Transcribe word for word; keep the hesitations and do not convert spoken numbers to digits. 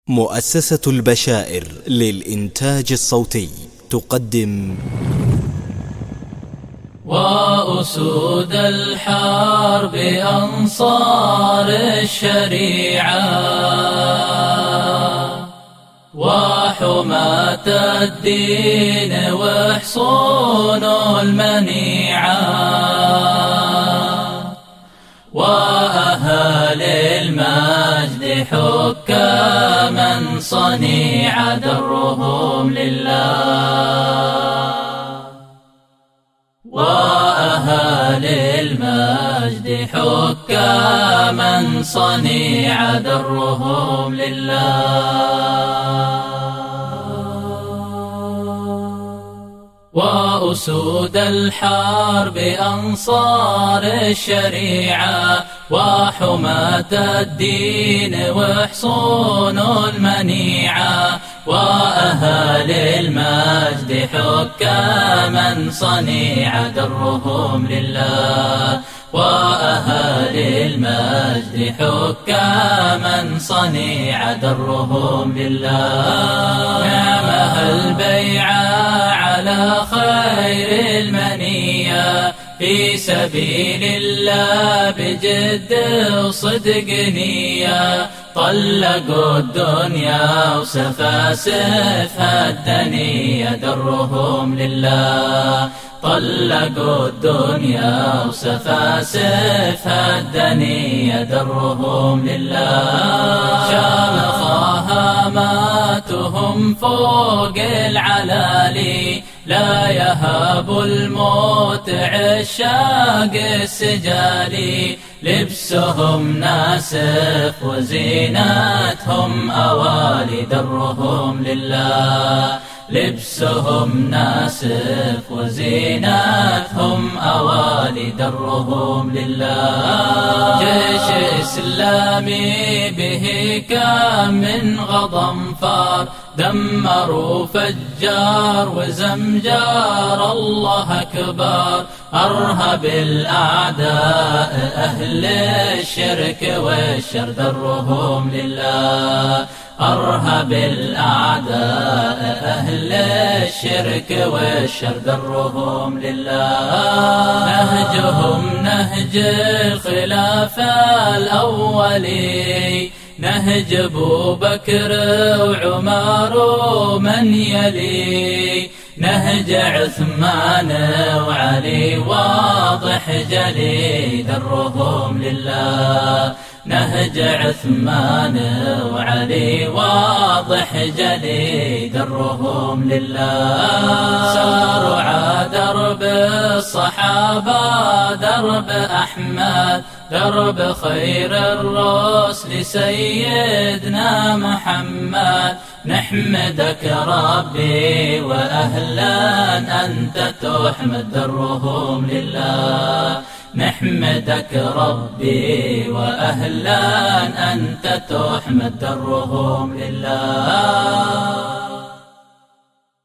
مؤسسة البشائر للإنتاج الصوتي تقدم وأسود الحرب أنصار الشريعة وحماة الدين وحصون المنيعة وأهل المجد حكاما صنيع درهم لله وأهل المجد حكاما صنيع درهم لله وأسود الحرب أنصار الشريعة وحماة الدين وحصون المنيعة وأهل المجد حكاما صنيع درهم لله وأهل المجد حكاما صنيع درهم لله نعمها البيعة على خير المنية في سبيل الله بجد وصدق نية طلقوا الدنيا وسفاسفها الدنيا درهم لله طلقوا الدنيا وسفاسفها الدنيا درهم لله شامخها ماتهم فوق العلالي لا يهاب الموت عشاق السجالي لبسهم ناسف وزيناتهم أوالي درهم لله لبسهم ناسف وزيناتهم أوالي درهم لله جيش إسلامي به كم من غضنفار دمروا فجار وزمجار الله أكبر أرهب الأعداء أهل الشرك والشر درهم لله أرهب الأعداء أهل الشرك والشر درهم لله نهجهم نهج الخلافة الأولي نهج أبو بكر وعمر ومن يلي نهج عثمان وعلي واضح جلي درهم لله نهج عثمان وعلي واضح جلي درهم لله ساروا على درب الصحابة درب أحمد درب خير الرسل سيدنا محمد نحمدك ربي وأهلا أنت تحمد درهم لله نحمدك ربي وأهلا أنت تحمد درهم لله